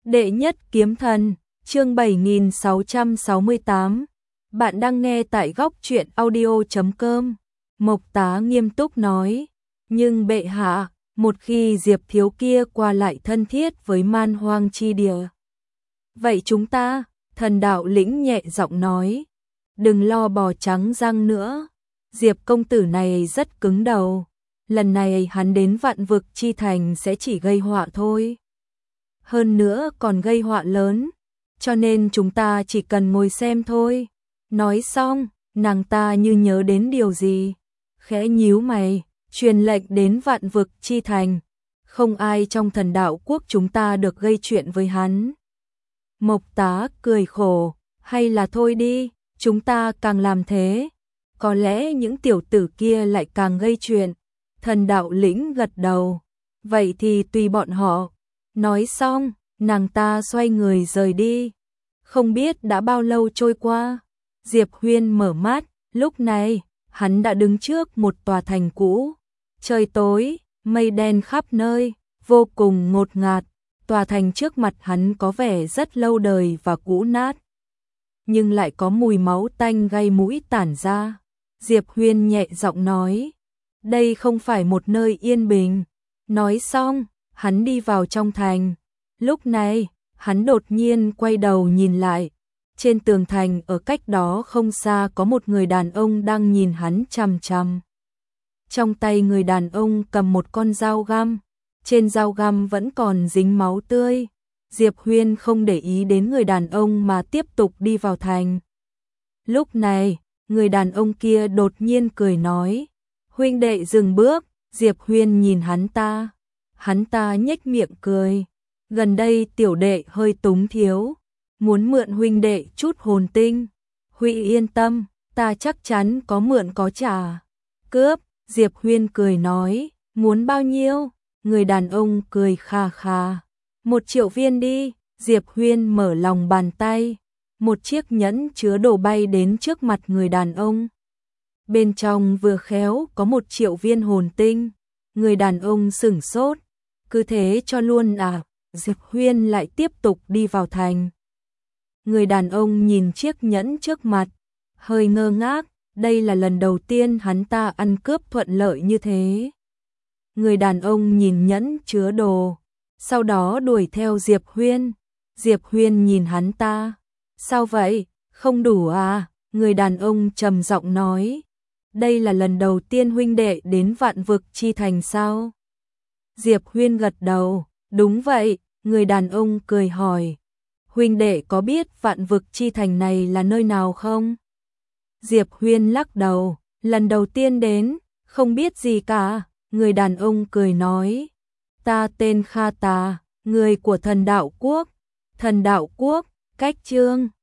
Đệ nhất kiếm thần, chương 7668. Bạn đang nghe tại góc truyện audio.com. Mộc Tá nghiêm túc nói, nhưng bệ hạ, một khi Diệp thiếu kia qua lại thân thiết với man hoang chi địa. Vậy chúng ta, Thần Đạo Lĩnh nhẹ giọng nói, đừng lo bò trắng răng nữa, Diệp công tử này rất cứng đầu, lần này hắn đến Vạn Vực chi thành sẽ chỉ gây họa thôi. Hơn nữa còn gây họa lớn, cho nên chúng ta chỉ cần ngồi xem thôi. Nói xong, nàng ta như nhớ đến điều gì, khẽ nhíu mày, truyền lệnh đến Vạn Vực chi thành, không ai trong Thần Đạo quốc chúng ta được gây chuyện với hắn. Mộc Tá cười khổ, hay là thôi đi, chúng ta càng làm thế, có lẽ những tiểu tử kia lại càng gây chuyện. Thần Đạo Lĩnh gật đầu, vậy thì tùy bọn họ. Nói xong, nàng ta xoay người rời đi. Không biết đã bao lâu trôi qua, Diệp Huyên mở mắt, lúc này, hắn đã đứng trước một tòa thành cũ. Trời tối, mây đen khắp nơi, vô cùng ngột ngạt, tòa thành trước mặt hắn có vẻ rất lâu đời và cũ nát. Nhưng lại có mùi máu tanh gây mũi tản ra. Diệp Huyên nhẹ giọng nói, đây không phải một nơi yên bình. Nói xong, hắn đi vào trong thành. Lúc này, hắn đột nhiên quay đầu nhìn lại. Trên tường thành ở cách đó không xa có một người đàn ông đang nhìn hắn chằm chằm. Trong tay người đàn ông cầm một con dao găm. Trên dao găm vẫn còn dính máu tươi. Diệp Huyên không để ý đến người đàn ông mà tiếp tục đi vào thành. Lúc này, người đàn ông kia đột nhiên cười nói, huynh đệ dừng bước. Diệp Huyên nhìn hắn ta nhếch miệng cười, gần đây tiểu đệ hơi túng thiếu, muốn mượn huynh đệ chút hồn tinh. Huy yên tâm, ta chắc chắn có mượn có trả. Cướp, Diệp Huyên cười nói, muốn bao nhiêu? Người đàn ông cười kha kha, 1 triệu viên đi. Diệp Huyên mở lòng bàn tay, một chiếc nhẫn chứa đồ bay đến trước mặt người đàn ông. Bên trong vừa khéo có 1 triệu viên hồn tinh. Người đàn ông sửng sốt, cứ thế cho luôn à? Diệp Huyên lại tiếp tục đi vào thành. Người đàn ông nhìn chiếc nhẫn trước mặt, hơi ngơ ngác, đây là lần đầu tiên hắn ta ăn cướp thuận lợi như thế. Người đàn ông nhìn nhẫn chứa đồ, sau đó đuổi theo Diệp Huyên. Diệp Huyên nhìn hắn ta, sao vậy, không đủ à? Người đàn ông trầm giọng nói, đây là lần đầu tiên huynh đệ đến Vạn Vực chi thành sao? Diệp Huyên gật đầu, đúng vậy. Người đàn ông cười hỏi, huynh đệ có biết Vạn Vực chi thành này là nơi nào không? Diệp Huyên lắc đầu, lần đầu tiên đến, không biết gì cả. Người đàn ông cười nói, ta tên Kha Tà, người của Thần Đạo quốc. Thần Đạo quốc, cách chương